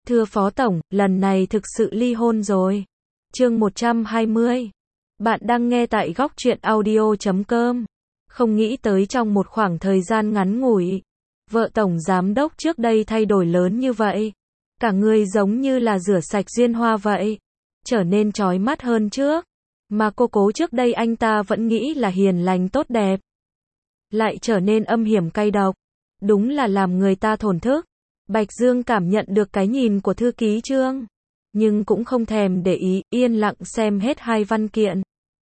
Thưa Phó Tổng, lần này thực sự ly hôn rồi. Chương 120. Bạn đang nghe tại góc truyện audio.com. Không nghĩ tới trong một khoảng thời gian ngắn ngủi, vợ Tổng Giám đốc trước đây thay đổi lớn như vậy. Cả người giống như là rửa sạch diên hoa vậy. Trở nên chói mắt hơn trước. Mà cô cố trước đây anh ta vẫn nghĩ là hiền lành tốt đẹp, lại trở nên âm hiểm cay độc. Đúng là làm người ta thổn thức. Bạch Dương cảm nhận được cái nhìn của thư ký Trương, nhưng cũng không thèm để ý, yên lặng xem hết hai văn kiện.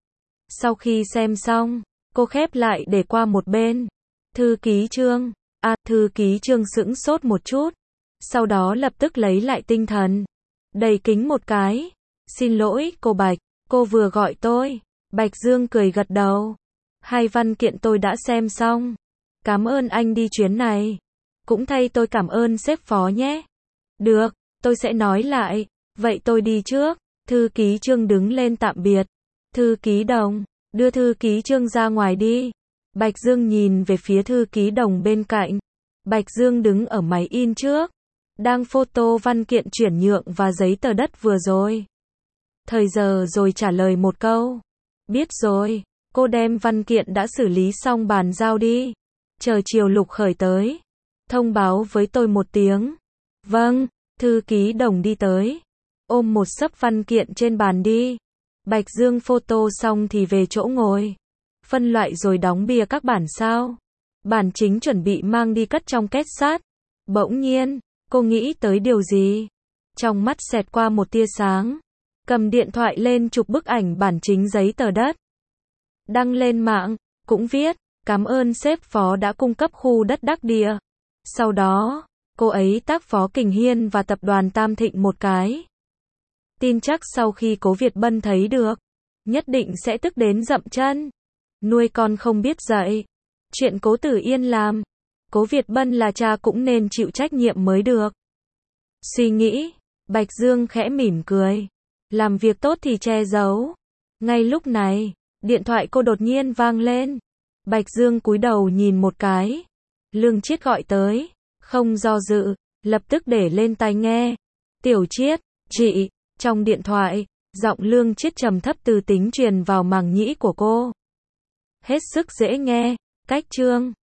Sau khi xem xong, cô khép lại để qua một bên. Thư ký Trương, thư ký Trương sững sốt một chút, sau đó lập tức lấy lại tinh thần, đầy kính một cái. Xin lỗi, cô Bạch, cô vừa gọi tôi. Bạch Dương cười gật đầu. Hai văn kiện tôi đã xem xong. Cảm ơn anh đi chuyến này. Cũng thay tôi cảm ơn sếp Phó nhé. Được, tôi sẽ nói lại. Vậy tôi đi trước. Thư ký Trương đứng lên tạm biệt. Thư ký Đồng, đưa thư ký Trương ra ngoài đi. Bạch Dương nhìn về phía thư ký Đồng bên cạnh. Bạch Dương đứng ở máy in trước, đang photo văn kiện chuyển nhượng và giấy tờ đất vừa rồi. Thời giờ rồi trả lời một câu. Biết rồi, cô đem văn kiện đã xử lý xong bàn giao đi. Chờ chiều Lục Khởi tới, thông báo với tôi một tiếng. Vâng, thư ký Đồng đi tới, ôm một xấp văn kiện trên bàn đi. Bạch Dương photo xong thì về chỗ ngồi, phân loại rồi đóng bìa các bản sao. Bản chính chuẩn bị mang đi cất trong két sắt. Bỗng nhiên, cô nghĩ tới điều gì. Trong mắt xẹt qua một tia sáng, cầm điện thoại lên chụp bức ảnh bản chính giấy tờ đất. Đăng lên mạng, cũng viết, cảm ơn sếp Phó đã cung cấp khu đất đắc địa. Sau đó, cô ấy tác Phó Kình Hiên và tập đoàn Tam Thịnh một cái. Tin chắc sau khi Cố Việt Bân thấy được, nhất định sẽ tức đến dậm chân. Nuôi con không biết dạy. Chuyện Cố Tử Yên làm, Cố Việt Bân là cha cũng nên chịu trách nhiệm mới được. Suy nghĩ, Bạch Dương khẽ mỉm cười. Làm việc tốt thì che giấu. Ngay lúc này, điện thoại cô đột nhiên vang lên. Bạch Dương cúi đầu nhìn một cái. Lương Chiết gọi tới, không do dự, lập tức để lên tai nghe. Tiểu Chiết, chị. Trong điện thoại, giọng Lương Chiết trầm thấp từ tính truyền vào màng nhĩ của cô. Hết sức dễ nghe. Cách Trương.